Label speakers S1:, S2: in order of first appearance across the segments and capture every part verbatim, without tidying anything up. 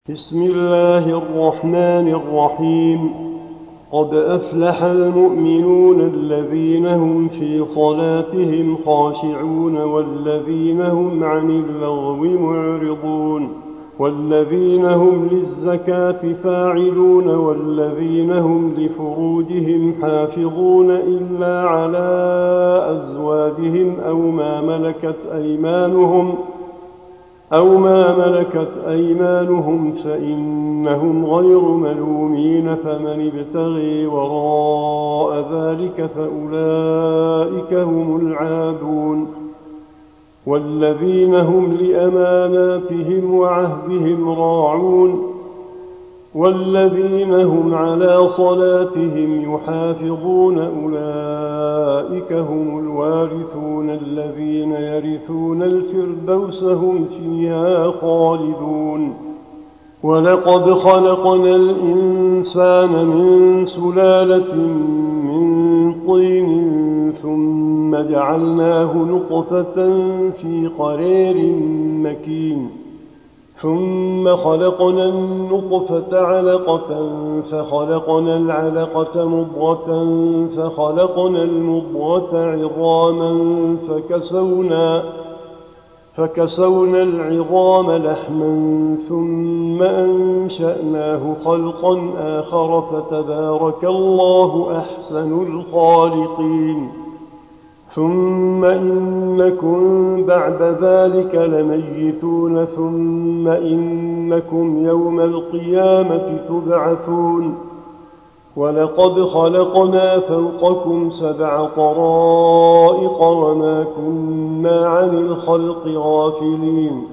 S1: بسم الله الرحمن الرحيم. قد أفلح المؤمنون الذين هم في صلاتهم خاشعون والذين هم عن اللغو معرضون والذين هم للزكاة فاعلون والذين هم لفروجهم حافظون إلا على أزواجهم أو ما ملكت أيمانهم أو ما ملكت أيمانهم فإنهم غير ملومين، فمن ابتغي وراء ذلك فأولئك هم العادون. والذين هم لأماناتهم وعهدهم راعون والذين هم على صلاتهم يحافظون أولئك هم الوارثون الذين يرثون الفردوس هم فيها خالدون. ولقد خلقنا الإنسان من سلالة من طين ثم جعلناه نطفة في قرير مكين ثم خلقنا النطفة علقة فخلقنا العلقة مضغة فخلقنا المضغة عظاما فكسونا, فكسونا العظام لحما ثم أنشأناه خلقا آخر فتبارك الله أحسن الخالقين. ثم إنكم بعد ذلك لميتون ثم إنكم يوم القيامة تبعثون. ولقد خلقنا فوقكم سبع طرائق وما كنا عن الخلق غافلين.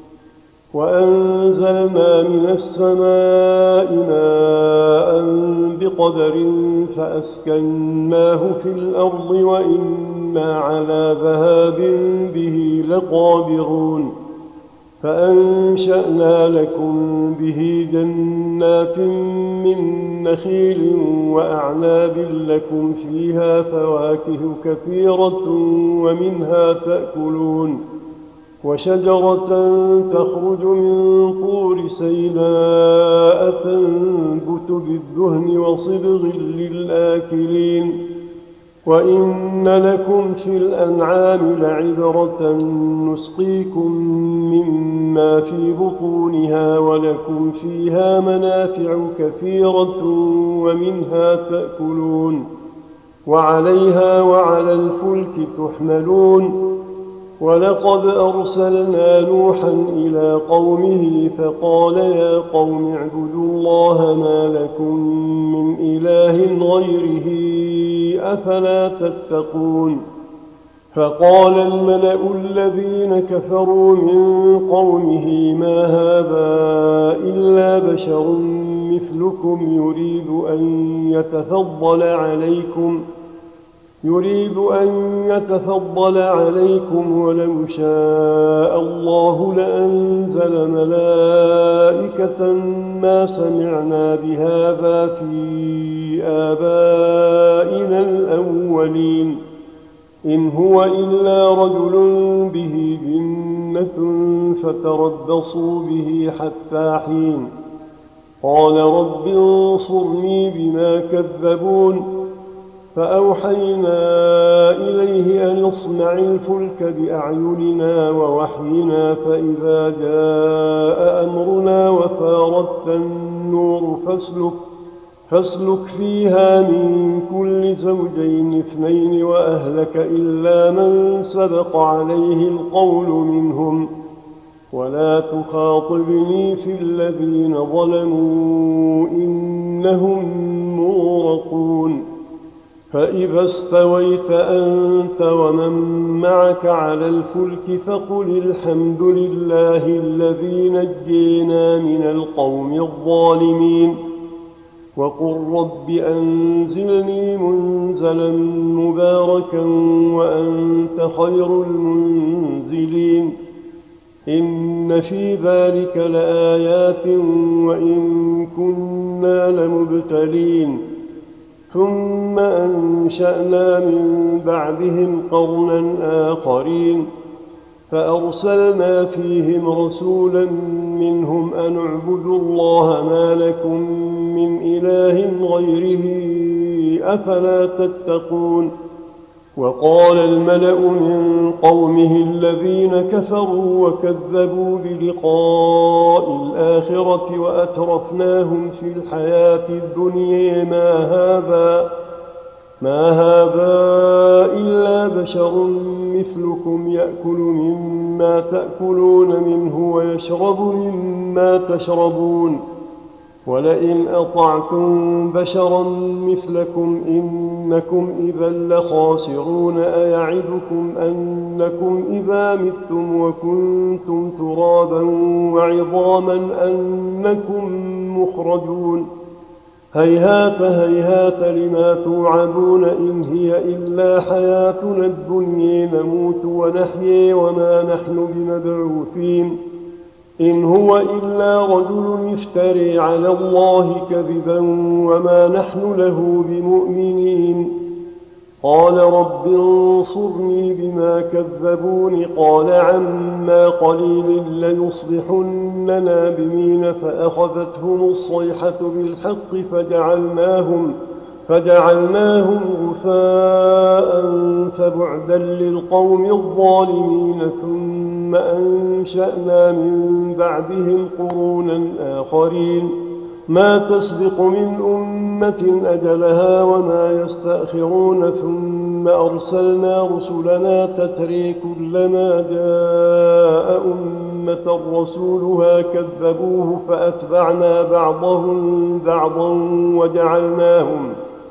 S1: وأنزلنا من السماء ماء بقدر فأسكناه في الأرض وإنا على ذهاب به لقادرون. فأنشأنا لكم به جنات من نخيل وأعناب لكم فيها فواكه كثيرة ومنها تأكلون. وشجرة تخرج من طور سيناء تنبت بالدهن وصبغ للآكلين. وإن لكم في الأنعام لعبرة نسقيكم مما في بطونها ولكم فيها منافع كثيرة ومنها تأكلون وعليها وعلى الفلك تحملون. ولقد أرسلنا نوحا إلى قومه فقال يا قوم اعبدوا الله ما لكم من إله غيره أفلا تتقون. فقال الملأ الذين كفروا من قومه ما هذا إلا بشر مثلكم يريد أن يتفضل عليكم يريد أن يتفضل عليكم ولو شاء الله لأنزل ملائكة ما سمعنا بهذا في آبائنا الأولين إن هو إلا رجل به جنة فتربصوا به حتى حين. قال رب انصرني بما كذبون. فأوحينا إليه أن اصنع الفلك بأعيننا ووحينا فإذا جاء أمرنا وفاردت النور فاسلك, فاسلك فيها من كل زوجين اثنين وأهلك إلا من سبق عليه القول منهم ولا تخاطبني في الذين ظلموا إنهم مغرقون. فإذا استويت أنت ومن معك على الفلك فقل الحمد لله الذي نجينا من القوم الظالمين وقل رب أنزلني منزلا مباركا وأنت خير المنزلين. إن في ذلك لآيات وإن كنا لمبتلين. ثم أنشأنا من بعدهم قرنا آخرين فأرسلنا فيهم رسولا منهم أن اعبدوا الله ما لكم من إله غيره أفلا تتقون. وقال الملأ من قومه الذين كفروا وكذبوا بلقاء الآخرة وأترفناهم في الحياة الدنيا ما هذا ما هذا إلا بشر مثلكم يأكل مما تأكلون منه ويشرب مما تشربون ولئن أطعتم بشرا مثلكم إنكم إذا لخاسرون. أيعدكم أنكم إذا متم وكنتم ترابا وعظاما أنكم مخرجون. هيهات هيهات لما توعدون إن هي إلا حياتنا الدنيا نموت ونحيي وما نحن بمبعوثين. إن هو إلا رجل افتري على الله كذبا وما نحن له بمؤمنين. قال رب انصرني بما كذبون. قال عما قليل ليصبحن نادمين. فأخذتهم الصيحة بالحق فجعلناهم فجعلناهم غثاء فبعدا للقوم الظالمين. ثم أنشأنا من بعدهم قرونا آخرين ما تسبق من أمة أجلها وما يستأخرون. ثم أرسلنا رسلنا تتري كلما جاء أمة رسولها كذبوه فأتبعنا بعضهم بعضا وجعلناهم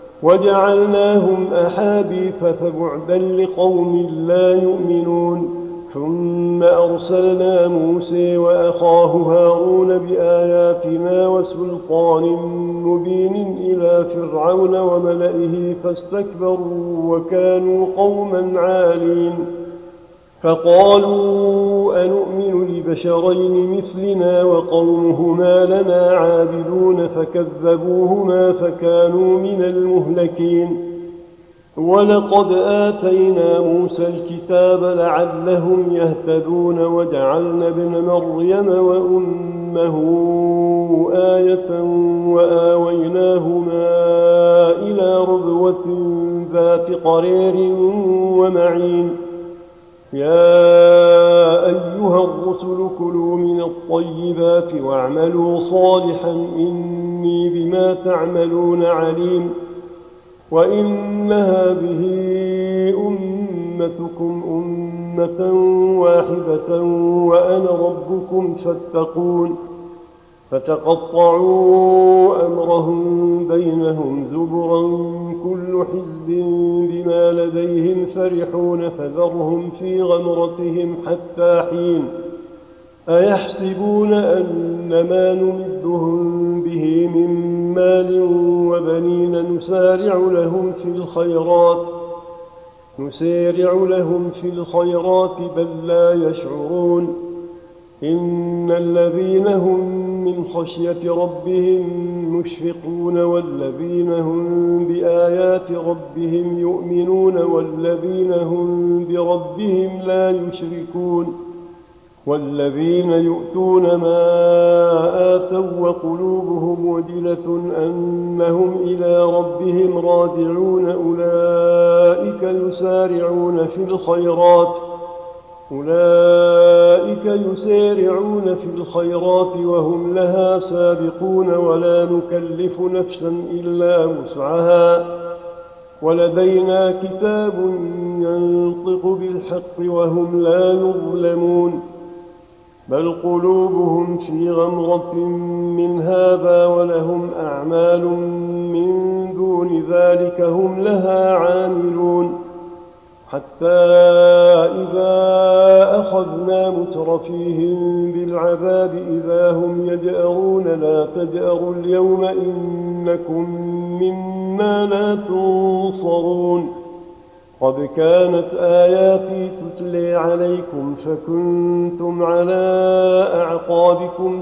S1: وجعلناهم أحاديث فبعدا لقوم لا يؤمنون. ثم أرسلنا موسى وأخاه هارون بآياتنا وسلطان مبين إلى فرعون وملئه فاستكبروا وكانوا قوما عالين. فقالوا أنؤمن لبشرين مثلنا وقومهما لنا عابدون فكذبوهما فكانوا من المهلكين. ولقد آتينا موسى الكتاب لعلهم يهتدون وجعلنا ابن مريم وأمه آية وآويناهما إلى ربوة ذات قرير ومعين. يا أيها الرسل كلوا من الطيبات واعملوا صالحا إني بما تعملون عليم. وإن هذه أمتكم أمة واحدة وأنا ربكم فاتقون. فتقطعوا أمرهم بينهم زبرا كل حزب بما لديهم فرحون. فذرهم في غمرتهم حتى حين. أيحسبون أن ما نمدهم به من مال وبنين نسارع لهم في الخيرات نسارع لهم في الخيرات بل لا يشعرون. إن الذين هم من خشية ربهم مشفقون والذين هم بآيات ربهم يؤمنون والذين هم بربهم لا يشركون. والذين يؤتون ما آتوا وقلوبهم وجلة أنهم إلى ربهم راجعون أولئك يسارعون في الخيرات أولئك يسارعون في الخيرات وهم لها سابقون. ولا نكلف نفسا إلا وسعها ولدينا كتاب ينطق بالحق وهم لا يظلمون. بل قلوبهم في غمرة من هذا ولهم أعمال من دون ذلك هم لها عاملون. حتى إذا أخذنا مترفيهم بالعذاب إذا هم يجأرون. لا تجأروا اليوم إنكم منا لا تنصرون. قد كانت آياتي تتلي عليكم فكنتم على أعقابكم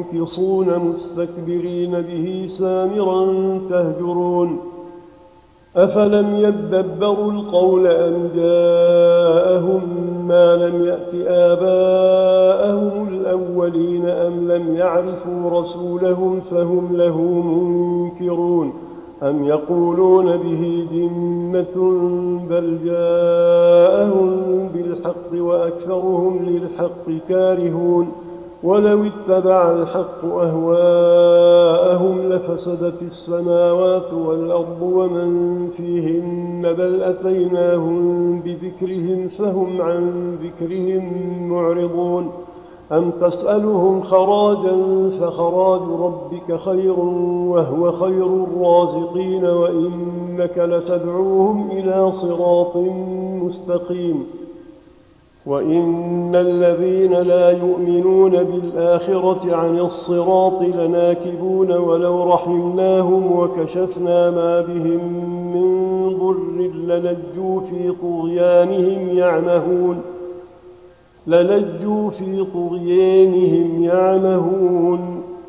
S1: تنكصون مستكبرين به سامرا تهجرون. أفلم يدبروا القول أم جاءهم ما لم يأت آباءهم الأولين أم لم يعرفوا رسولهم فهم له منكرون أم يقولون به جنة بل جاءهم بالحق وأكثرهم للحق كارهون ولو اتبع الحق أهواءهم لفسدت السماوات والأرض ومن فيهن بل أتيناهم بذكرهم فهم عن ذكرهم معرضون أم تسألهم خراجا فخراج ربك خير وهو خير الرازقين وإنك لتدعوهم إلى صراط مستقيم وإن الذين لا يؤمنون بالآخرة عن الصراط لناكبون ولو رحمناهم وكشفنا ما بهم من ضر للجوا في طغيانهم يعمهون للجوا في طغيانهم يعمهون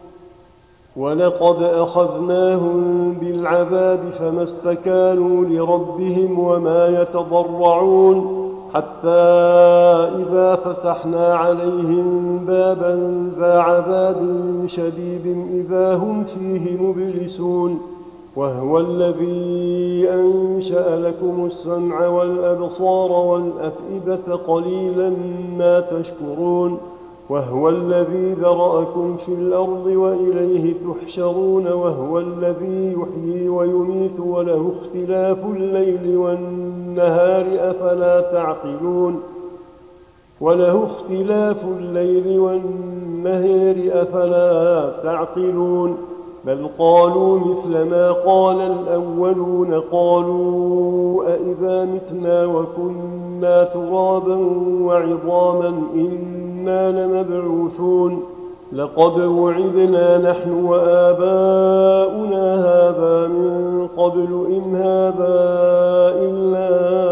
S1: ولقد أخذناهم بالعذاب فما استكانوا لربهم وما يتضرعون حتى إذا فتحنا عليهم بابا ذا عذاب شديد إذا هم فيه مبلسون وهو الذي أنشأ لكم السمع والأبصار والأفئدة قليلا ما تشكرون وهو الذي ذرأكم في الأرض وإليه تحشرون وهو الذي يحيي ويميت وله اختلاف الليل والنهار أفلا تعقلون وله اختلاف الليل والنهار أفلا تعقلون بل قالوا مثل ما قال الأولون قالوا أئذا متنا وكنا ترابا وعظاما إنا لمبعوثون لقد وعدنا نحن وآباؤنا هذا من قبل إن هذا إلا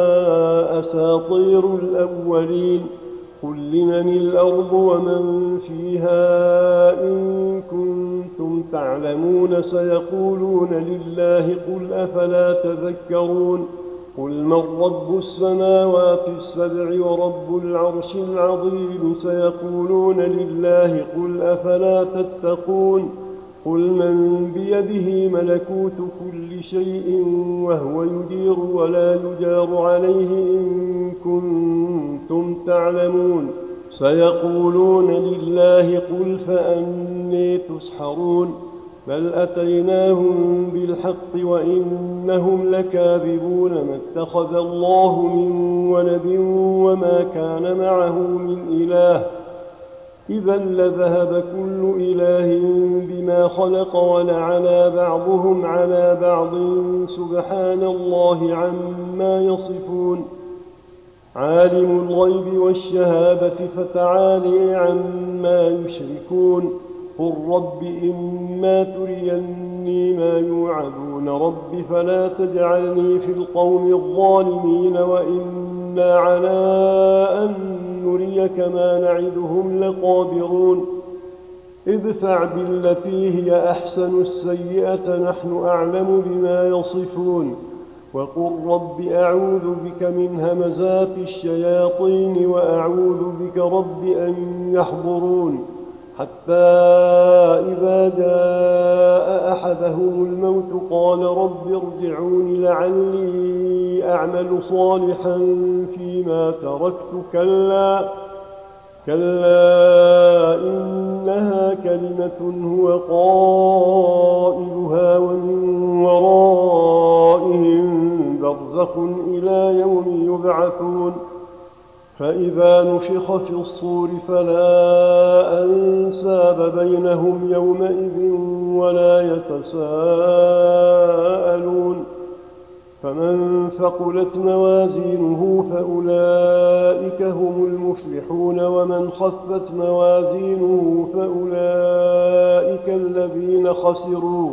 S1: أساطير الأولين قل لمن الأرض ومن فيها إن كنتم تعلمون سيقولون لله قل أفلا تذكرون قل من رب السماوات السبع ورب العرش العظيم سيقولون لله قل أفلا تتقون قل من بيده ملكوت كل شيء وهو يجير ولا يجار عليه إن كنتم تعلمون سيقولون لله قل فأني تسحرون بل أتيناهم بالحق وإنهم لكاذبون ما اتخذ الله من ولد وما كان معه من إله إذا لذهب كل إله بما خلق ولعلى بعضهم على بعض سبحان الله عما يصفون عالم الغيب والشهادة فتعالي عما يشركون قل رب إما تريني ما يوعدون رب فلا تجعلني في القوم الظالمين وإنا على أن نريك ما نعدهم لقادرون ادفع بالتي هي أحسن السيئة نحن أعلم بما يصفون وقل رب أعوذ بك من همزات الشياطين وأعوذ بك رب أن يحضرون حتى إذا جاء أحدهم الموت قال رب ارجعون لعلي أعمل صالحا فيما تركت كلا كلا إنها كلمة هو قائلها ومن ورائهم برزخ إلى يوم يبعثون فإذا نفخ في الصور فلا أنساب بينهم يومئذ ولا يتساءلون فمن ثقلت موازينه فأولئك هم المفلحون ومن خفت موازينه فأولئك الذين خسروا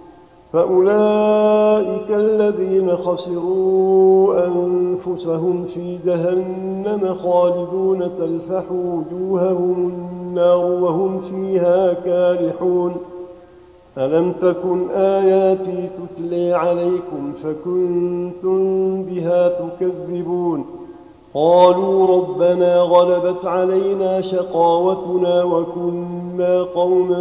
S1: فأولئك الذين خسروا أنفسهم في جهنم خالدون تلفح وجوههم النار وهم فيها كالحون ألم تكن آياتي تتلي عليكم فكنتم بها تكذبون قالوا ربنا غلبت علينا شقاوتنا وكنا قوما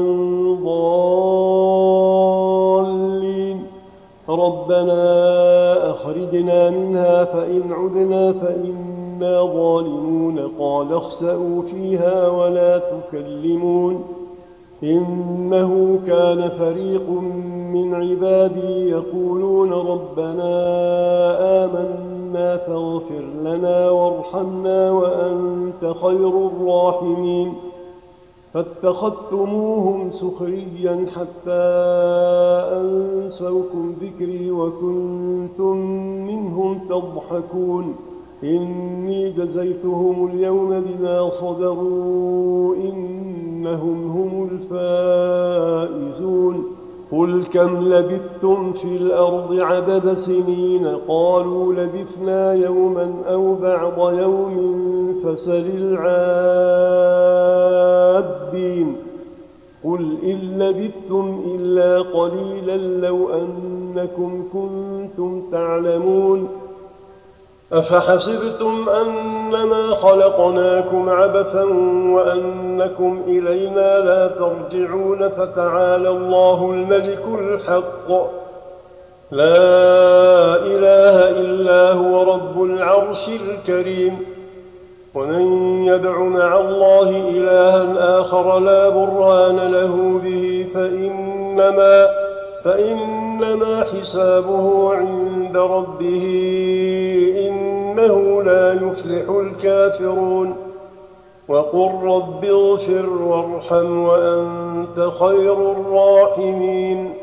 S1: ضالين ربنا أخرجنا منها فإن عدنا فإنا ظالمون قال اخسئوا فيها ولا تكلمون إنه كان فريق من عبادي يقولون ربنا آمنا فاغفر لنا وارحمنا وأنت خير الراحمين فاتخذتموهم سخريا حتى أنسوكم ذكري وكنتم منهم تضحكون إني جزيتهم اليوم بما صبروا إنهم هم الفائزون قل كم لبثتم في الأرض عدد سنين قالوا لبثنا يوما أو بعض يوم فسل العادين قل إن لبثتم إلا قليلا لو أنكم كنتم تعلمون أفحسبتم أنما خلقناكم عبثا وأنكم إلينا لا ترجعون فتعالى الله الملك الحق لا إله إلا هو رب العرش الكريم ومن يدع مع الله إلها آخر لا برهان له به فإنما, فإنما حسابه عند ربه إنه لا يفلح الكافرون وقل رب اغفر وارحم وأنت خير الراحمين